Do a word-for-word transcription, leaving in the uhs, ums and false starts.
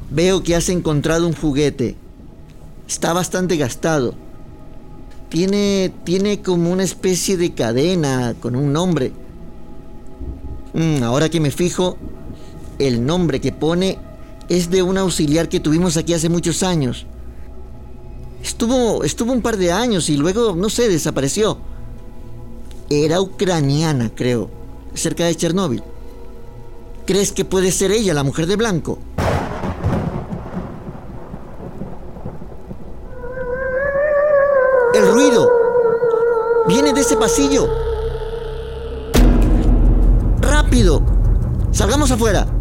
Veo que has encontrado un juguete. Está bastante gastado. Tiene, tiene como una especie de cadena con un nombre. Mm, ahora que me fijo, el nombre que pone es de un auxiliar que tuvimos aquí hace muchos años. Estuvo, estuvo un par de años y luego, no sé, desapareció. Era ucraniana, creo, cerca de Chernóbil. ¿Crees que puede ser ella, la mujer de blanco? ¡El ruido! ¡Viene de ese pasillo! ¡Rápido! ¡Salgamos afuera!